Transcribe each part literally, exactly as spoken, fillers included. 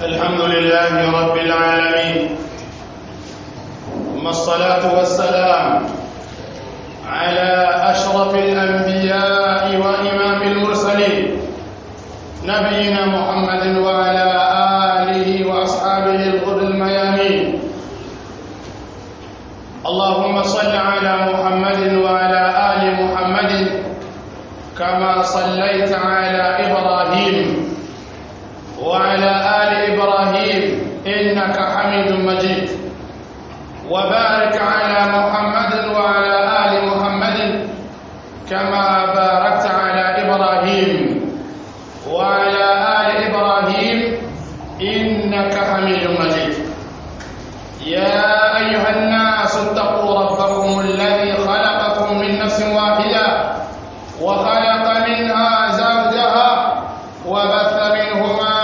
الحمد لله رب العالمين، ثم الصلاة والسلام على أشرف الأنبياء وإمام المرسلين نبينا محمد وعلى آله وأصحابه الغر الميامين. اللهم صل على محمد وعلى آل محمد كما صليت على إبراهيم وعلى آل إبراهيم إنك حميد مجيد، وبارك على محمد وعلى آل محمد كما باركت على إبراهيم وعلى آل إبراهيم إنك حميد مجيد. يا أيها الناس اتقوا ربكم الذي خلقكم من نفس واحدة وخلق منها زوجها وبث منهما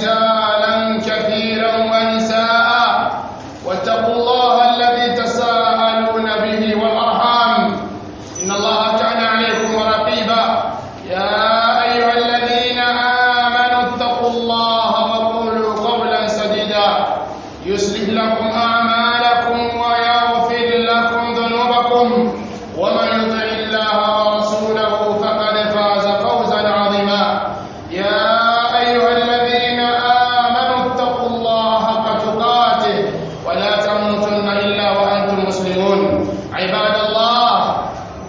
رجالا كثيرا ونساء، واتقوا الله الذي تساءلون به والأرحام إن الله كان عليكم رقيبا. يا أيها الذين آمنوا اتقوا الله وقولوا قولا سديدا يصلح لكم أعمالكم ويغفر لكم ذنوبكم، ومن يطع الله ورسوله فقد فاز فوزا عظيما. يا أيها الذين آمنوا اتقوا الله حق تقاته ولا تموتن إلا وأنتم مسلمون. عباد الله،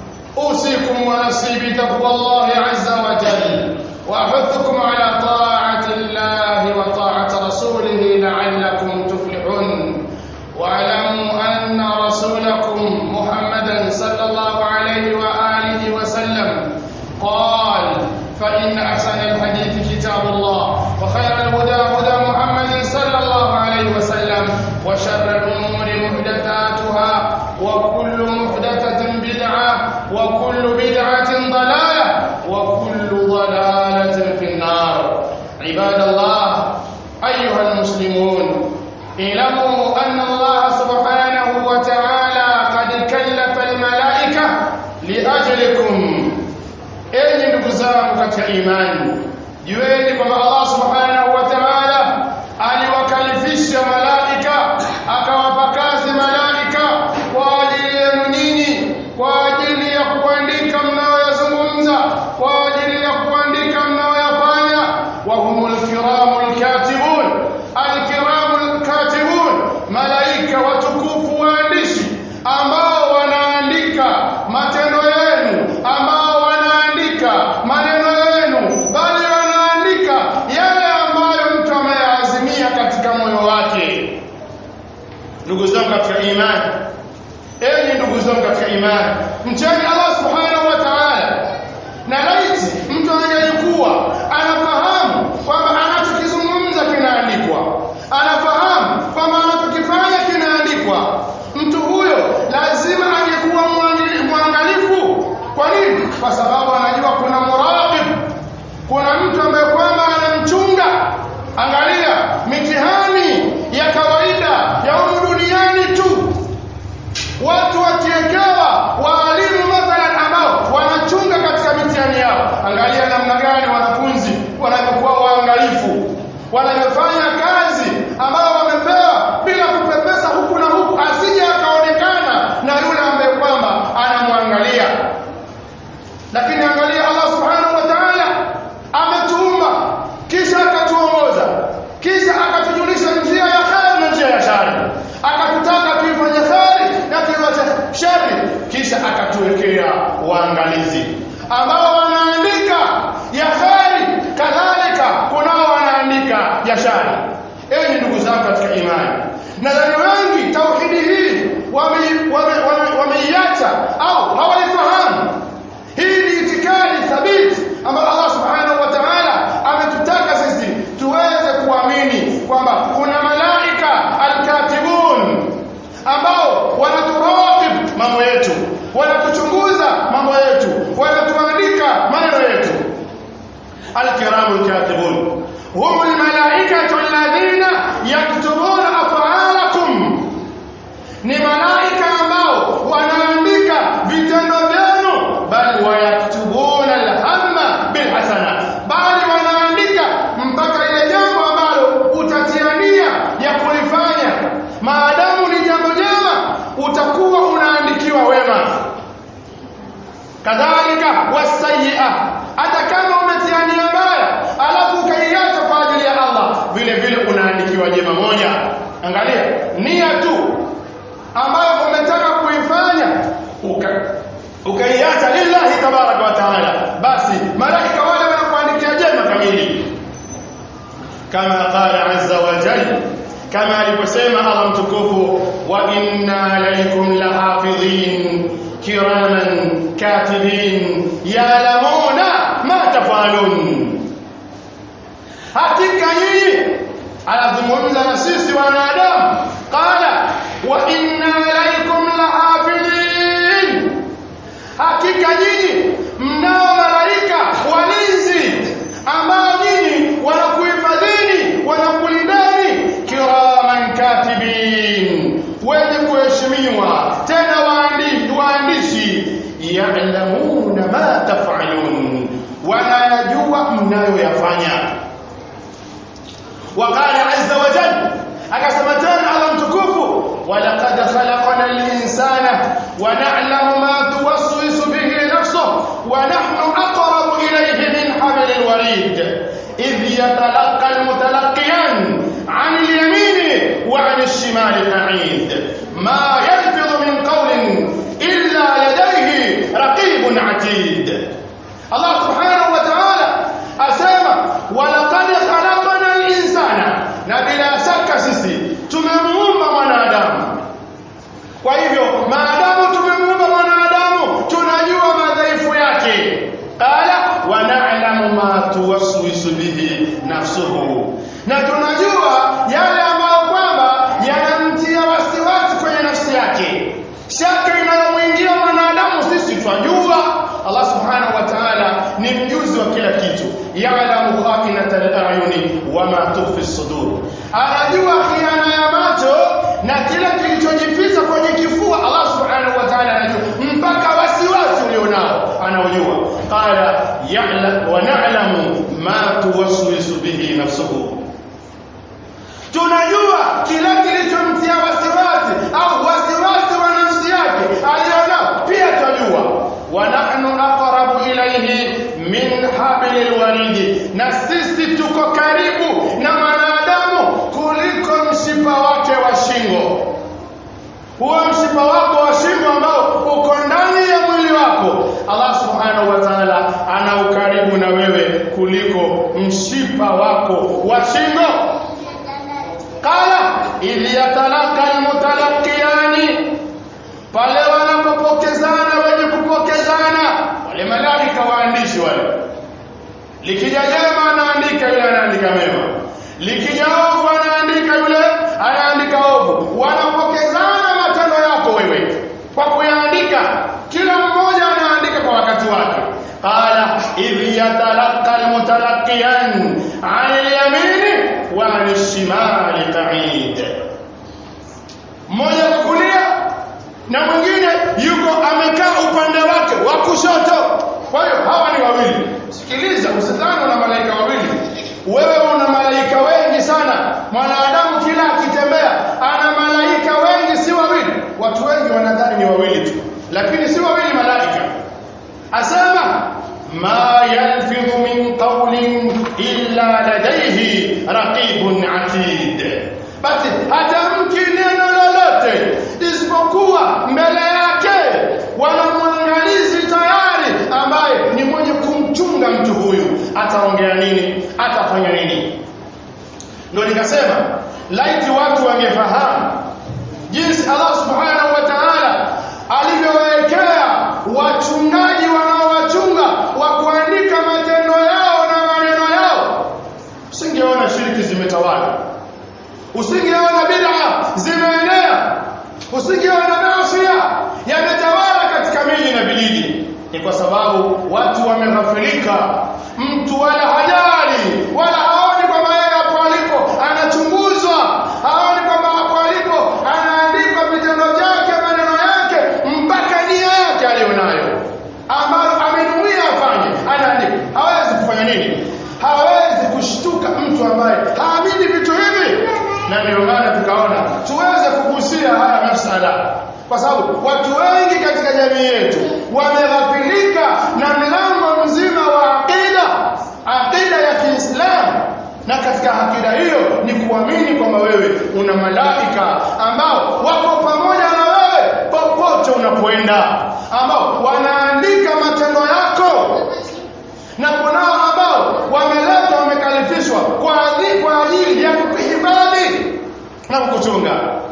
أوصيكم ونفسي بتقوى الله عز وجل، وأحثكم على طاعة الله وطاعة رسوله لعلكم تفلحون. واعلموا أن رسولكم محمدا صلى الله عليه وآله وسلم قال: فإن أحسن الحديث كتاب الله، وخير الهدى هدى محمد صلى الله عليه وسلم، وشر الأمور محدثاتها، وكل محدثة بدعة، وكل بدعة ضلالة، وكل ضلالة في النار. عباد الله، أيها المسلمون، اعلموا أن الله سبحانه وتعالى قد كلف الملائكة لأجلكم. Enyi ndugu zangu katika imani, jueni kwamba Allah subhanahu wa ta'ala aliwakalifisha malaika, akawapa kazi malaika kwa ajili yenu nyinyi, kwa ajili ya kuandika mnayoyazungumza, kwa ajili ya kuandika mnayoyafanya. Wa humul kiramul katibun, al-kiramul katibun, malaika watukufu waandishi ambao wanaandika matendo yenu, ambao maneno yenu, bali wanaandika yale ambayo mtu ameyaazimia katika moyo wake. Ndugu zangu katika imani, enyi ndugu zangu katika imani, mcheni Allah subhanahu wa ta'ala. Na laiti mtu angelikuwa anafahamu kwamba anachokizungumza kinaandikwa, anafahamu kwamba anachokifanya kinaandikwa, mtu huyo lazima angekuwa mwangalifu. Kwa nini? Kwa sababu anajua kuna muraqib, kuna mtu ambaye kwamba anamchunga. Angalia mitihani ya kawaida ya humu duniani tu, watu wakiekewa waalimu mathalan ambao wanachunga katika mitihani yao. Angalia namna gani wanafunzi wanavyokuwa waangalifu, wanavyofanya kazi ambao wamepewa bila kupepesa huku na huku, asije akaonekana na yule ambaye kwamba anamwangalia. Lakini angalia, Allah subhanahu wa ta'ala ametuumba, kisha akatuongoza, kisha akatujulisha njia ya kheri na njia ya shari, akatutaka tuifanye kheri na tuiwache shari, kisha akatuwekea waangalizi ambao wanaandika ya kheri, kadhalika kunao wanaandika ya shari. Enyi ndugu zangu katika imani, nadhani wengi tauhidi hii wameiacha au hawaifahamu. Hii ni itikadi thabiti ambayo Allah subhanahu wa ta'ala ametutaka sisi tuweze kuamini kwamba kuna malaika al-katibun ambao wanaturaqib mambo yetu, wanatuchunguza mambo yetu, wanatuandika maneno yetu. Al-kiramul katibun humul malaikatu alladhina yaktubuna af'alakum kadhalika wasayyi'a, hata kama umetiania mbaya alafu ukaiacha kwa ajili ya Allah, vile vile unaandikiwa jema moja. Angalia nia tu ambayo umetaka kuifanya uka ukaiacha lillahi tabaraka wa taala, basi malaika wale wanakuandikia jema kamili. Kama qala azza wa jalla, kama aliposema Allah mtukufu, wa inna alaykum lahafidhin kiraman katibin ya'lamuna ma tafalun, hakika nyinyi, anazungumza na sisi wanadamu, qala wa inna alaykum lahafidhin, hakika nyinyi mnao malaika walinzi ambao nyinyi wanakuhifadhini, wanakulindani, kiraman katibin, wenye kuheshimiwa tena waandishi, waandishi, ya'lamuna ma taf'alun, wanayajua mnayoyafanya. وقال عز وجل, akasema tena Allah mtukufu, walaqad khalaqna al-insana wa na'lamu ma tuwaswisu bihi nafsuhu wa nahnu aqrabu ilayhi min hablil warid idh yatalaqqa al-mutalaqqiyan 'an al-yamini wa 'an ash-shimali qa'id ma yalfidhu min qawlin illa ladayhi raqibun 'atid. Allah subhanahu wa ta'ala asema walaqad khalaqna al-insana, na bila shaka sisi tumemuumba mwanadamu. Kwa hivyo maadamu tumemuumba mwanadamu, tunajua madhaifu yake. Qala wa na'lamu ma tuwaswisu bihi nafsuhu, na tunajua yale ambayo kwamba yanamtia wasiwasi kwenye nafsi yake, shaka inayomwingia mwanadamu sisi tunajua. Allah subhanahu wa ta'ala ni mjuzi wa kila kitu. Ya'lamu kha'inatal a'yuni wa ma tukhfi as-sudur, anajua khiana ya macho na kila kilichojificha kwenye kifua. Allah subhanahu wa ta'ala anajua mpaka wasiwasi ulionao anaujua. Qala ya'lamu wa na'lamu ma tuwaswisu bihi nafsuhu, tunajua kila kilichomtia wasiwasi au wasiwasi wa nafsi yake alionao pia tunajua. Wa nahnu aqrabu ilayhi min hablil warid, na sisi tuko karibu na mwanadamu kuliko mshipa wake wa shingo. Huo mshipa wako wa shingo ambao uko ndani ya mwili wako, Allah subhanahu wa ta'ala ana ukaribu na wewe kuliko mshipa wako wa shingo. Qala idh yatalaqqa al-mutalaqqiyani, pale wanapopokezana wenye kupokezana, wale malaika waandishi wale, likija jema anaandika yule, anaandika mema, likija ovu anaandika yule, anaandika ovu. Wanapokezana matendo yako wewe kwa kuyaandika, kila mmoja anaandika kwa wakati wake. Qala idh yatalaqqa al-mutalaqqiyan 'an al-yamini wa 'an ash-shimali qa'id, mmoja kukulia na mwingine yuko amekaa upande wake wa kushoto. Kwa hiyo hawa ni wawili. Sikiliza, usidhani una malaika wawili. Wewe una malaika wengi sana. Mwanadamu kila akitembea ana malaika wengi, si wawili. Watu wengi wanadhani ni wawili tu, lakini si wawili malaika. Asema ma yalfidhu min qawlin illa ladayhi raqibun 'atid, basi hatamki neno lolote isipokuwa mbele yake wana mwangalizi tayari ambaye ni mwenye kumchunga mtu huyu, ataongea nini, atafanya nini. Ndio nikasema laiti watu wangefahamu jinsi Allah subhanahu wa ta'ala alivyowekea wachungaji wanaowachunga wa kuandika matendo yao na maneno yao, usingeona shiriki zimetawala, usingeona bid'a zimeenea, usingeona maasi yametawala katika miji na vijiji. Ni kwa sababu watu wameghafilika. Mtu wala hajali wala haoni kwamba yeye hapo alipo anachunguzwa, haoni kwamba hapo alipo anaandikwa vitendo vyake, maneno yake, mpaka nia yake alionayo ambayo amenuia afanye anaandika. Hawezi kufanya nini? Hawezi kushtuka mtu ambaye haamini vitu hivi. Na ndio maana tukaona tuweze kugusia haya masala, kwa sababu watu wengi katika jamii yetu wameghafilika katika akida hiyo ni kuamini kwamba wewe una malaika ambao wako pamoja na wewe popote unapoenda, ambao wanaandika matendo yako, na kunao ambao wameletwa wamekalifishwa kwa ajili kwa ajili ya kukuhifadhi na kukuchunga.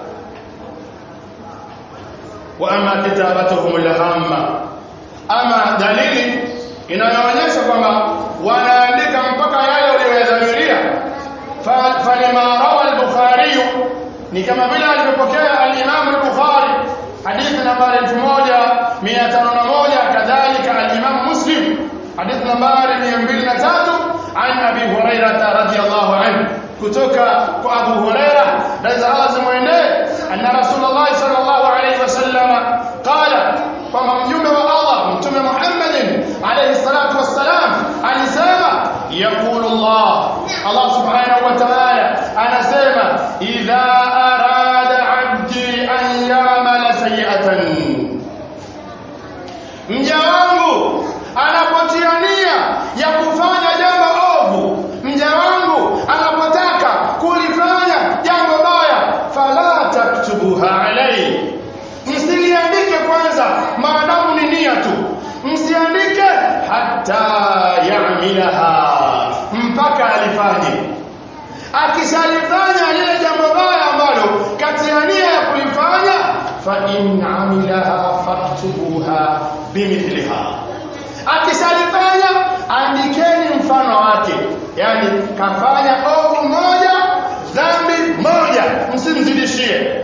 Wa amma kitabatuhum al-hamma, ama dalili inayoonyesha kwamba wanaandika mpaka yale uliyodhamiria, falima rawa al-Bukhari, ni kama vile alivyopokea al-Imam al-Bukhari hadithi nambari elfu moja mia tano na moja, kadhalika al-Imam Muslim hadithi nambari mia mbili na tatu, an Abi Hurairah radhiyallahu anhu, kutoka kwa Abu Hurairah radhiya Allahu anhu, anna Rasulullah sallallahu alayhi wasallam qala, kwamba mjumbe wa Allah mtume Muhammad alayhi salatu wassalam alisema, yaqulu Allah, Allah subhanahu wa ta'ala anasema, idha arada 'abdi an ya'mala sayi'atan, mja wangu anapotia nia ya kufanya jambo ovu, mja wangu anapotaka kulifanya jambo baya, fala taktubuha alayhi, msiliandike kwanza maadamu ni nia tu, msiandike hata ya'milaha, mpaka alifanye. Akishalifanya lile jambo baya ambalo kati ya nia ya kulifanya, fa in 'amilaha faktubuha bimithliha, akishalifanya andikeni mfano wake, yani kafanya ovu moja dhambi moja, msimzidishie.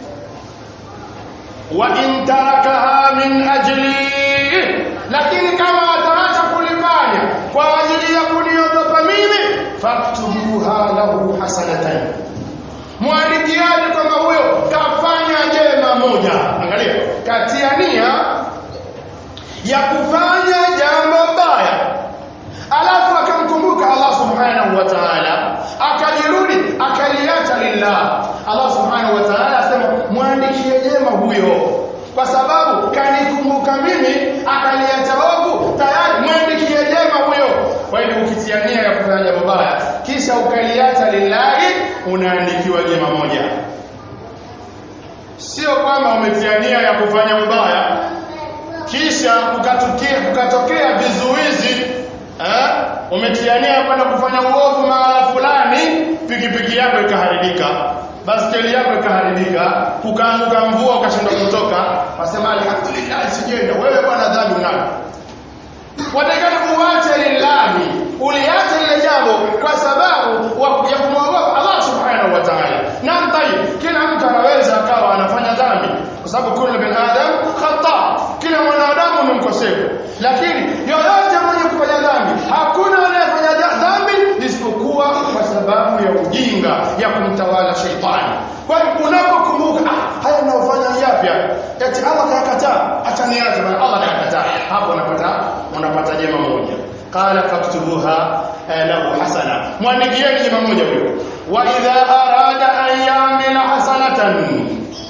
Wa in tarakaha min ajli, lakini kama ataacha kulifanya kwa ajili ya kuniogopa mimi, faktubuha lahu hasanatan, muandikieni kwamba huyo kafanya jema moja. Angalia, katia nia ya kufanya jambo baya, alafu akamkumbuka Allah subhanahu wa ta'ala, akajirudi akaliacha lillah, Allah subhanahu wa ta'ala asema muandikie jema huyo, kwa sababu kanikumbuka mimi akaliacha ovu, tayari muandikie jema huyo. Kwa hiyo ukitia nia ya kufanya jambo baya kisha ukaliacha lillahi, unaandikiwa jema moja. Sio kwamba umetia nia ya kufanya ubaya kisha ukatokea ukatokea vizuizi, eh, umetiania kwenda kufanya uovu mahala fulani, pikipiki yako ikaharibika, baskeli yako ikaharibika, kukaanguka mvua ukashindwa kutoka, wasema alhamdulillah sijenda. Wewe bwana dhambi unalo, watakana uache lillahi, uliache ile jambo kwa sababu ya kumwogopa Allah subhanahu wa ta'ala. Na mtai, kila mtu anaweza akawa anafanya dhambi, kwa sababu kullu bin adam khata, kila mwanadamu ni mkosefu, lakini yoyote mwenye kufanya dhambi, hakuna anayefanya dhambi isipokuwa kwa sababu ya ujinga ya kumtawala shetani. Kwa hiyo unapokumbuka ah, haya ninayofanya ni yapi, eti Allah kayakataa, acha niache, bali Allah kayakataa, hapo unapata unapata jema moja. Qala faktubuha lahu hasana, mwandikieni jema moja huyo. Wa idha arada an ya'mila hasanatan,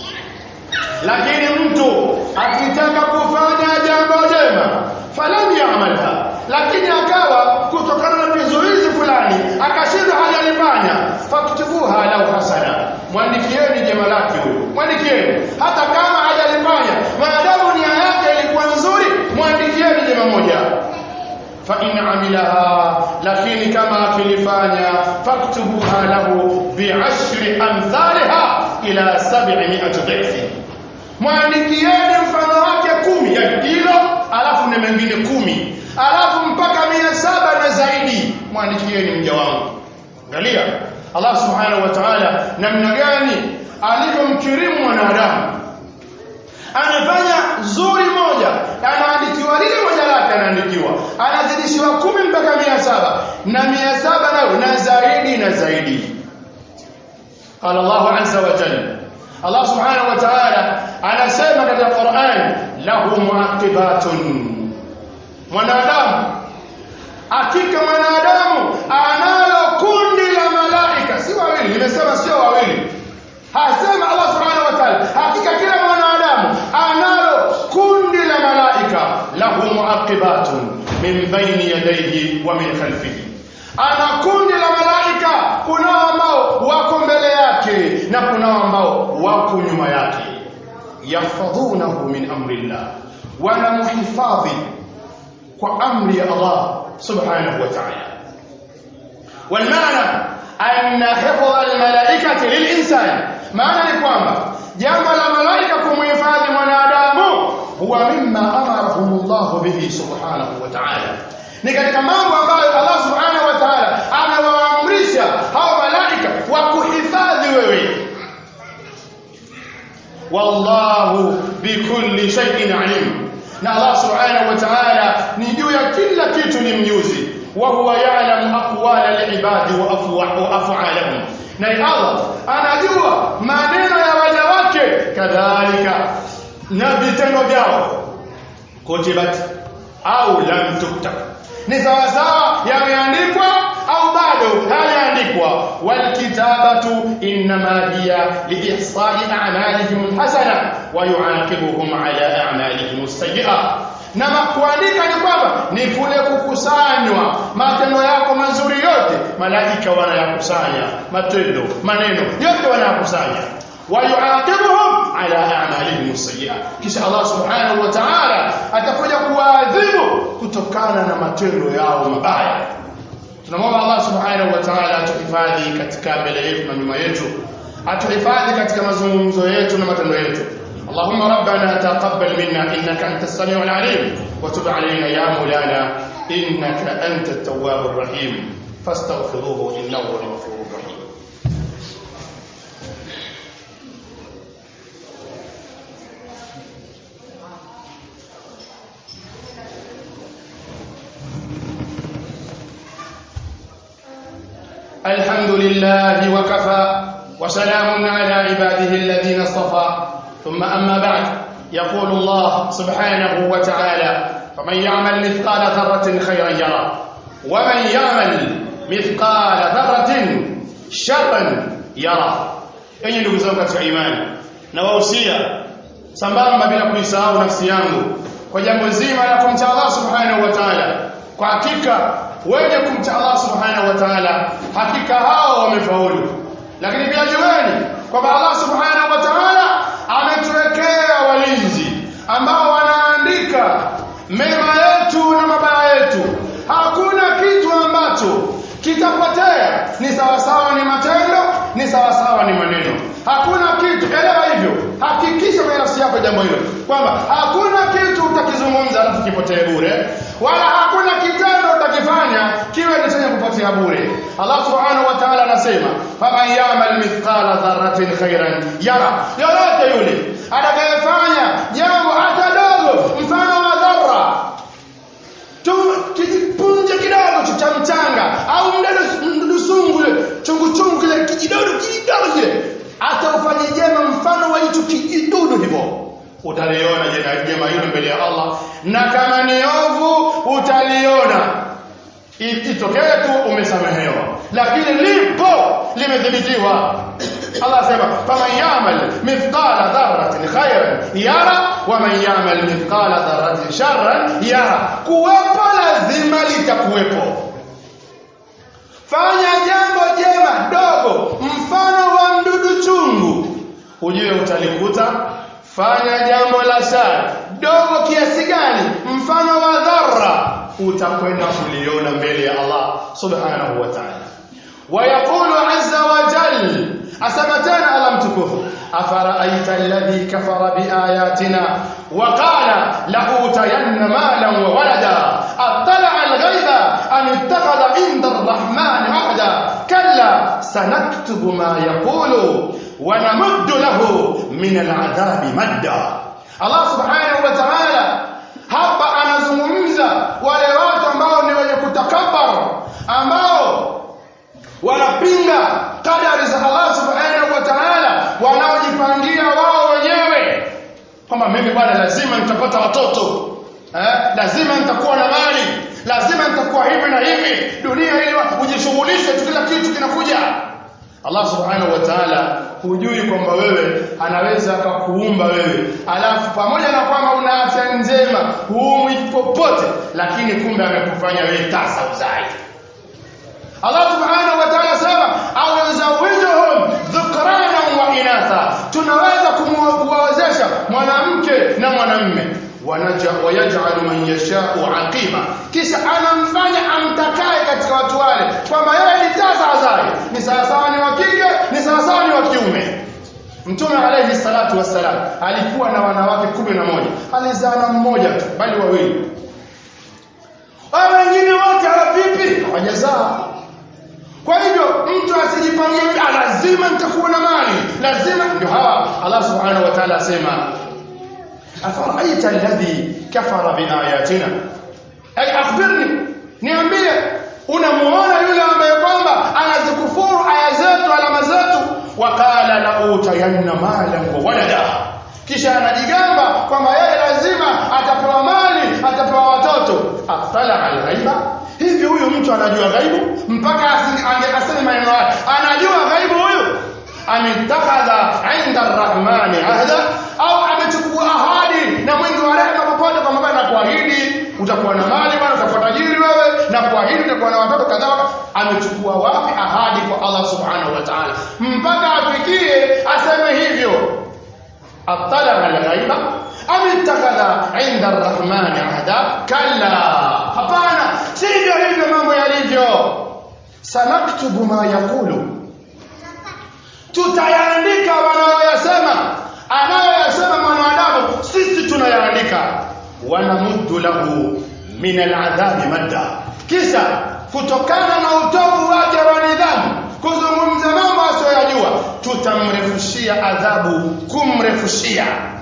lakini mtu akitaka kufanya jambo jema, falam ya'malha, lakini akawa kutokana na vizuizi fulani akashindwa hajalifanya, faktubuha lahu hasana, mwandikieni jema lake huyo, mwandikieni hata kama hajalifanya, maadamu nia yake ilikuwa nzuri, mwandikieni jema moja. Fa in 'amilaha, lakini kama akilifanya, faktubuha lahu bi'ashri amthaliha ila sab'imi'ati dhifin, mwandikieni mfano wake kumi ya hilo, alafu na mengine kumi, alafu mpaka mia saba na zaidi, mwandikieni mja wangu. Angalia Allah subhanahu wa ta'ala namna gani alivyomkirimu mwanadamu. Anafanya zuri moja, anaandikiwa lile moja lake, anaandikiwa, anazidishiwa kumi mpaka mia saba, na mia saba nao na zaidi na zaidi. Qala Allah azza wa jalla, Allah subhanahu wa ta'ala anasema katika Qur'an, lahu muaqibatun, mwanadamu, hakika mwanadamu analo kundi la malaika, si wawili, nimesema sio wawili, hasema Allah subhanahu wa ta'ala, hakika kila mwanadamu analo kundi la malaika, lahu muaqibatun min bayni yadayhi wa min khalfihi, ana kundi la malaika, kunao ambao wako mbele yake na kunao ambao wako nyuma yake. Yahfadhunahu min amrillah, wanamuhifadhi kwa amri ya Allah subhanahu wa ta'ala. والمعنى أن حفظ الملائكة للإنسان معنى لكوانبا جامع الملائكة كمحفاظ منادامه هو مما أمرهم الله به سبحانه وتعالى. نكتك مامو أمبالي الله سبحانه وتعالى أنا وأمرشا هاو ملائكة وكحفاظ ووي. والله بكل شيء عليم. na Allah subhanahu wa ta'ala ni juu ya kila kitu ni mjuzi. وهو يعلم أقوال العباد وأفعالهم. na Allah anajua maneno ya waja wake, kadhalika na vitendo vyao. Kutibat au lam tuktab, ni sawa sawa yameandikwa au bado hayaandikwa. wal kitabatu inma hiya liihsa'i a'malihim hasana wa yu'aqibuhum ala a'malihim as-sayyi'ah. na kuandika ni kwamba ni kule kukusanywa matendo yako mazuri yote. Malaika wanayakusanya matendo, maneno yote wanayakusanya. wa yu'aqibuhum ala a'malihim as-sayyi'ah, kisha Allah subhanahu wa ta'ala atakuja kuwaadhibu kutokana na matendo yao mabaya. Tunamwomba Allah subhanahu wa ta'ala atuhifadhi katika mbele yetu na nyuma yetu, atuhifadhi katika mazungumzo yetu na matendo yetu. اللهم ربنا تقبل منا إنك أنت السميع العليم وتب علينا يا مولانا إنك أنت التواب الرحيم فاستغفروه إنه هو الغفور الرحيم. الحمد لله وكفى وسلام على عباده الذين اصطفى. ثم أما بعد، يقول الله سبحانه وتعالى: فمن يعمل مثقال ذرة خيرا يرى ومن يعمل مثقال ذرة شرا يرى. Enyi ndugu zangu katika imani, na wahusia sambamba bila kuisahau nafsi yangu kwa jambo zima la kumcha Allah subhanahu wa ta'ala. Kwa hakika wenye kumcha Allah subhanahu wa ta'ala, hakika hao wamefaulu. Lakini pia jueni kwamba Allah subhanahu wa ta'ala ametuwekea walinzi ambao wanaandika mema yetu na mabaya yetu. Hakuna kitu ambacho kitapotea, ni sawa sawa ni matendo, ni sawa sawa ni maneno. Hakuna kitu, elewa hivyo. Hakikisha kwa nafsi yako jambo hilo kwamba hakuna kitu utakizungumza alafu kipotee bure, wala hakuna kitendo utakifanya kiwe ni chenye kupotea bure. Allah subhanahu wa ta'ala anasema: faman ya'mal mithqala dharratin khairan yara, yoyote yule atakayefanya jambo hata dogo mfano wa dharra, tu kijipunje kidogo cha mchanga au mdudu sungu chungu chungu kile kijidodo kidogo kile, hata ufanye jema mfano wa hicho kijidudu hivyo, utaliona jema hilo mbele ya Allah, na kama ni ovu utaliona. Itokee tu umesamehewa, lakini lipo limedhibitiwa. Allah sema: faman ya'mal mithqala dharratin khairan yara wa man ya'mal mithqala dharratin sharran yara. Kuwepo lazima litakuwepo. Fanya jambo jema dogo mfano wa mdudu chungu, ujue utalikuta. Fanya jambo la shari dogo kiasi gani mfano wa dharra, utakwenda kuliona mbele ya Allah subhanahu wa ta'ala. ويقول عز وجل أسمتنا ألم تكفر أفرأيت الذي كفر بآياتنا وقال لأوتين مالا وولدا أطلع الغيب أم اتخذ عند الرحمن عهدا كلا سنكتب ما يقول ونمد له من العذاب مدا. الله سبحانه وتعالى hapa anazungumza wale watu ambao ni wenye kutakabbar, ambao wanapinga kadari za Allah subhanahu wa ta'ala, wanaojipangia wao wenyewe kwamba mimi bwana lazima nitapata watoto, eh, lazima nitakuwa na mali, lazima nitakuwa hivi na hivi, dunia ili ujishughulishe tu, kila kitu kinakuja. Allah subhanahu wa ta'ala hujui kwamba wewe anaweza akakuumba wewe, alafu pamoja na kwamba una afya njema huumwi popote, lakini kumbe amekufanya wewe tasa uzai. Allah subhanahu wa ta'ala sema au yuzawijuhum dhukrana wa inatha, tunaweza kuwawezesha mwanamke na mwanamume. Wanaja wayaj'alu man yasha'u aqima, kisha anamfanya amtakaye katika watu wale kwamba yeye ni tasa azali, ni sawa sawa ni wa kike, ni sawa sawa ni wa kiume. Mtume alayhi salatu wassalam alikuwa na wanawake kumi na moja, alizaa na mmoja tu bali wawili. Wao wengine wote hawa vipi? Hawajazaa. Kwa hivyo mtu asijipangie lazima nitakuwa na mali, lazima ndio hawa. Allah subhanahu wa ta'ala asema afara'aita alladhi kafara biayatina, ay akhbirni, niambie, unamuona yule ambaye kwamba anazikufuru aya zetu, alama zetu, waqala la utayanna malan wa walada, kisha anajigamba kwamba yeye lazima atapewa mali, atapewa watoto. Atala al-ghaiba, hivi huyu mtu anajua ghaibu mpaka aseme maneno haya? Anajua ghaibu huyu? Amitakadha inda ar-rahmani ahda, au amechukua ahadi na mwingi wa rehema popote kwamba bwana nakuahidi utakuwa na mali, bwana utakuwa tajiri wewe, na kuahidi utakuwa na watoto kadhaa. Amechukua wapi ahadi kwa Allah subhanahu wa ta'ala mpaka afikie aseme hivyo? Atala al-ghaiba amitakadha inda ar-rahmani ahda, kalla, hapana, sivyo hivyo mambo yalivyo. Sanaktubu ma yaqulu, tutayaandika wanayoyasema, anayoyasema mwanadamu sisi tunayaandika. Wanamuddu lahu min al-adhabi madda, kisha kutokana na utovu wake wa nidhamu kuzungumza mambo asiyojua tutamrefushia adhabu, kumrefushia.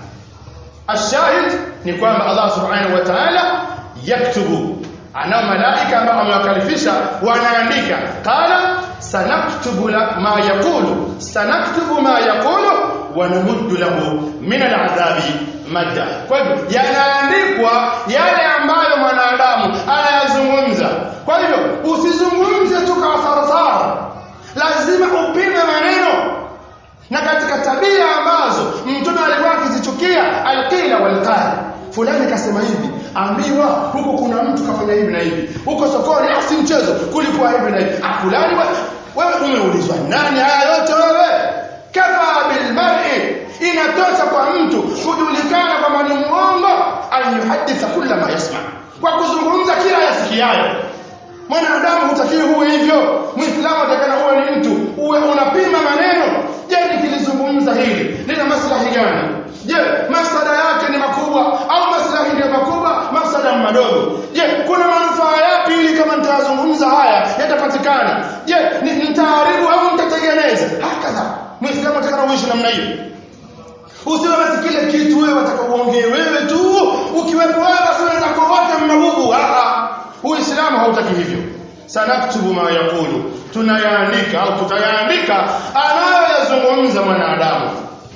Ashahid ni kwamba Allah subhanahu wa ta'ala yaktubu, ana malaika ambao amewakalifisha wanaandika. Qala sanaktubu ma yaqulu, sanaktubu ma yaqulu wa namuddu lahu min al-adhabi madda. Kwa hivyo yanaandikwa yale ambayo mwanadamu anayazungumza. Kwa hivyo usizungumze tu kwa sarasara, lazima upime maneno. Na katika tabia ambazo mtume alikuwa akizichukia, alqila walqal, fulani kasema hivi, ambiwa huko kuna mtu kafanya hivi na hivi, huko sokoni asi mchezo kulikuwa hivi na hivi. Ah, fulani wewe umeulizwa nani haya yote wewe? Kafa bil mar'i, inatosha kwa mtu kujulikana kama ni muongo, an yuhadditha kulla ma yasma, kwa kuzungumza kila yasikiayo. Mwanadamu hutakiwi huwe hivyo. Muislamu atakana uwe ni mtu uwe unapima maneno. Je, nikilizungumza hili lina maslahi gani? Je, masuala yake ni makubwa au maslahi ndio makubwa, masuala madogo? Je, kuna manufaa yapi ili kama nitazungumza haya yatapatikana? Je, nitaharibu au nitatengeneza? Hakadha Muislamu atakana uishi namna hiyo. Usiwe basi kile kitu wewe utakaoongee wewe tu, ukiwepo wewe basi unaweza kuwata mabubu. Ah, Uislamu hautaki hivyo. Sanaktubu ma yaqulu, tunayaandika au tutayaandika anayoyazungumza mwanadamu.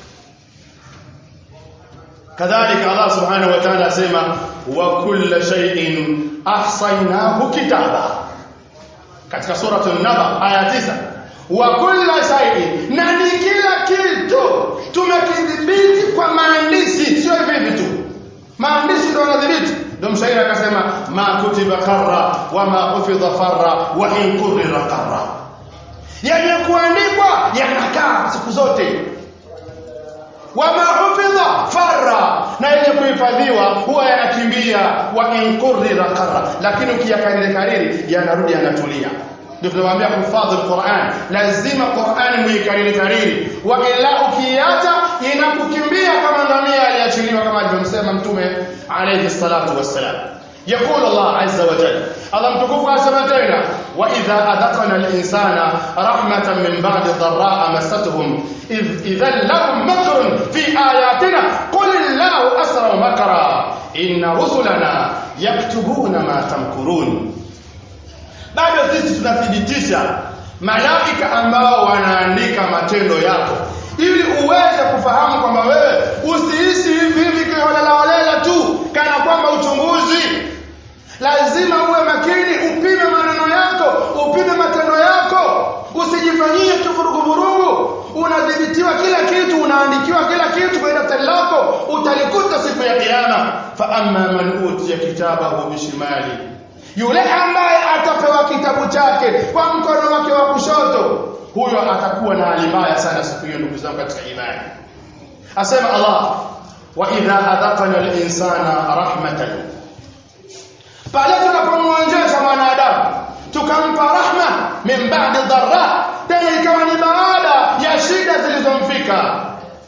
Kadhalika Allah subhanahu wa ta'ala asema wa kulla shay'in ahsaynahu kitaba, katika sura an-Naba aya tisa. Wa kulla shay'in, na ni kila kitu tumekidhibiti kwa maandishi, sio hivi tu. Maandishi ndio yanadhibiti. Ndio mshairi akasema ma kutiba qarra wa ma ufidha farra wa in qurra qarra, yani kuandikwa yanakaa siku zote. Wa ma ufidha farra, na yenye kuhifadhiwa huwa yanakimbia. Wa in qurra qarra, lakini ukiyakariri kariri yanarudi yanatulia. Ndio tunamwambia kuhifadhi Qur'an, lazima Qur'an muikariri kariri, wa ila ukiacha inakukimbia kama ngamia aliachiliwa, kama alivyosema Mtume alayhi salatu wassalam. يقول الله عز وجل، الله متكفى سبتنا وإذا أذقنا الإنسان رحمة من بعد ضراء مستهم إذ إذا لهم مكر في آياتنا قل الله أسرع مكرا إن رسلنا يكتبون ما تمكرون. Bado sisi tunathibitisha malaika ambao wanaandika matendo yako ili uweze kufahamu kwamba wewe usiishi hivi hivi kiholela holela tu kana kwamba uchunguzi. Lazima uwe makini, upime maneno yako, upime matendo yako, usijifanyie tu vurugu vurugu. Unadhibitiwa kila kitu, unaandikiwa kila kitu kwa daftari lako, utalikuta siku ya kiyama. Fa amma man utiya kitabahu bishimali, yule ambaye akapewa kitabu chake kwa mkono wake wa kushoto, huyo atakuwa na hali mbaya sana siku hiyo, ndugu zangu katika imani. Asema Allah, wa idha adhaqana al-insana rahmatan, pale tunapomwonjesha mwanadamu tukampa rahma, min ba'di dharra, tena ikawa ni baada ya shida zilizomfika,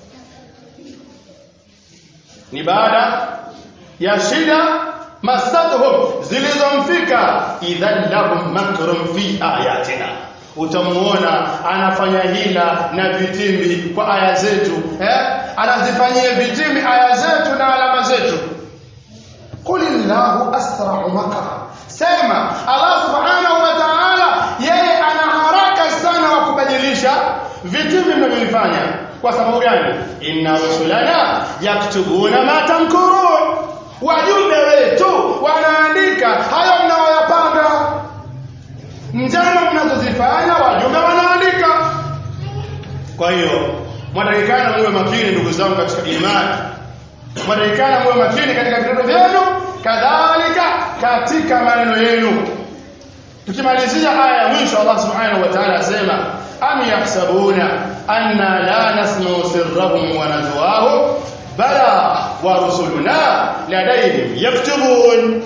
ni baada ya shida masatuhum zilizomfika, idhan lahum makrun fi ayatina, utamuona anafanya hila na vitimbi kwa aya zetu, eh anazifanyia vitimbi aya zetu na alama zetu. Qulillahu asra'u makra, sema Allah subhanahu wa ta'ala yeye ana haraka sana wa kubadilisha vitimbi mnavyofanya. Kwa sababu gani? Inna rusulana yaktubuna ma tamkurun, wajumbe wetu wanaandika hayo mnayoyapanga, njama mnazozifanya wajumbe wanaandika. Kwa hiyo mwadailikana muwe makini ndugu zangu katika imani, mwadailikana muwe makini katika vitendo vyenu, kadhalika katika maneno yenu. Tukimalizia aya ya mwisho, Allah subhanahu wa ta'ala asema, am yahsabuna anna la nasma'u sirrahum wa najwahum bala wa rusuluna ladayhim yaktubun.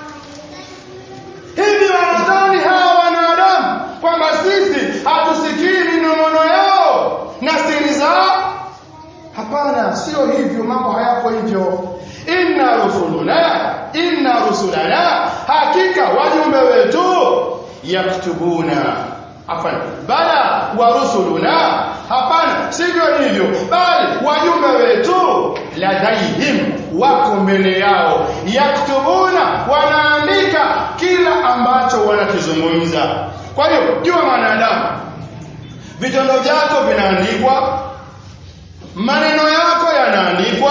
Hivi wanadhani hawa wanadamu kwamba sisi hatusikii minong'ono yao na siri zao? Hapana, sio hivyo, mambo hayako hivyo. Inna rusuluna inna rusulana, hakika wajumbe wetu, yaktubuna, hapana bala wa rusuluna, hapana sivyo hivyo, bali wajumbe wetu, ladaihim, wako mbele yao, yaktubuna, wanaandika kila ambacho wanakizungumza. Kwa hiyo jua mwanadamu, vitendo vyako vinaandikwa, maneno yako yanaandikwa,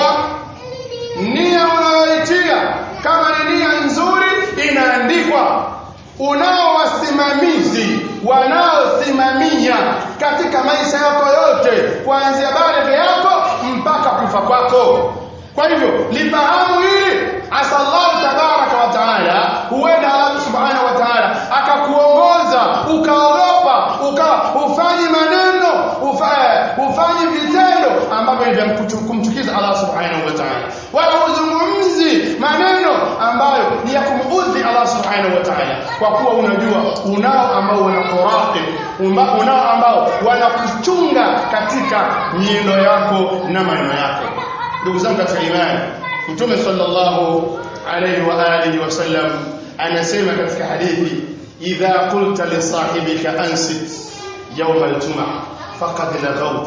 nia unayoitia kama ni nia nzuri inaandikwa, unao wasimamizi wanaosimamia katika maisha yako yote, kuanzia baada yako mpaka kufa kwako. Kwa hivyo lifahamu hili, asa Allah tabaraka wa taala, huenda Allah subhanahu wa taala akakuongoza ukaogopa, ukaufanye maneno, ufanye vitendo ambavyo ni vya kumchukiza Allah subhanahu wa taala, wala uzungumzi maneno ambayo ni ya kumuudhi Allah subhanahu wa taala, kwa kuwa unajua unao ambao wanakuraqib, unao ambao wanakuchunga katika miendo yako na maneno yako. Ndugu zangu katika imani, Mtume sallallahu alayhi wa alihi wasallam anasema katika hadithi, idha qulta li sahibika ansit yawm al-jum'ah faqad laghawt,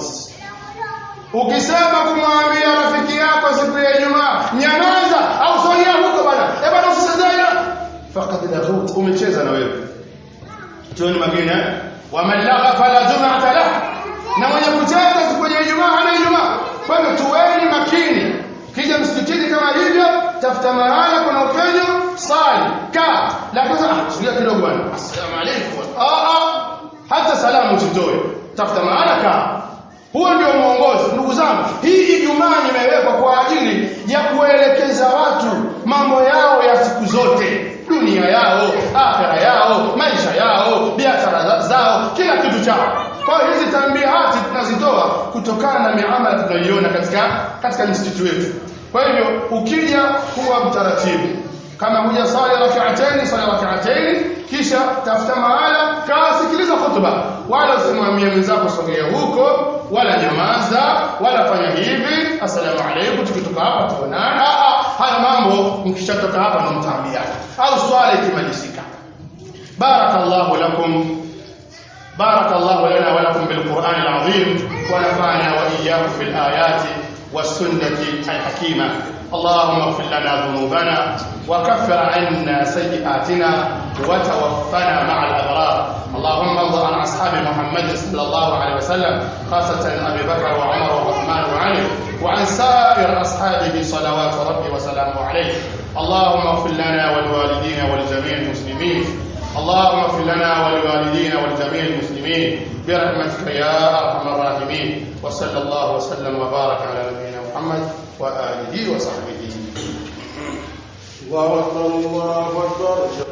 ukisema kumwambia rafiki yako siku ya Ijumaa, nyamaza au sogea huko bana, eh bana usisazana, faqad laghawt, umecheza na wewe. Tuone mageni, wa man lagha fala jum'ata lahu, na mwenye kucheza siku ya Ijumaa hana Ijumaa. Kwa hiyo tuweni makini, kija msikitini kama hivyo, tafuta mahala kuna upenyo, sali, kaa, lakini ah sogea kidogo bwana, assalamu alaykum, ah ah hata salamu usitoe, tafuta mahala kaa. Huo ndio muongozo. Ndugu zangu, hii Ijumaa imewekwa kwa ajili ya kuelekeza watu mambo yao ya siku zote, dunia yao, akhera yao, maisha yao, biashara zao, kila kitu chao. Kwa hizi tambihati tunazitoa kutokana na miamala tunayoiona katika katika msikiti wetu. Kwa hivyo ukija kuwa mtaratibu, kama huja sali rak'atayn, sali rak'atayn, kisha tafuta mahala, kaa, sikiliza khutba, wala usimwambie mwenzako sogea huko, wala nyamaza, wala fanya hivi, assalamu alaykum, tukitoka hapa tuonana. Haya mambo mkishatoka hapa ndo mtaambiana, au swala ikimalizika. Barakallahu lakum, بارك الله لنا ولكم بالقرآن العظيم، ونفعنا وإياكم في الآيات والسنة الحكيمة. اللهم اغفر لنا ذنوبنا وكفر عنا سيئاتنا وتوفنا مع الأبرار. اللهم ارض عن أصحاب محمد صلى الله عليه وسلم، خاصة أبي بكر وعمر وعثمان وعلي، وعن سائر أصحابه صلوات ربي وسلامه عليه. اللهم اغفر لنا والوالدين والجميع المسلمين. اللهم اغفر لنا ولوالدينا ولجميع المسلمين برحمتك يا ارحم الراحمين. وصلى الله وسلم وبارك على نبينا محمد واله وصحبه. الله اكبر الله اكبر.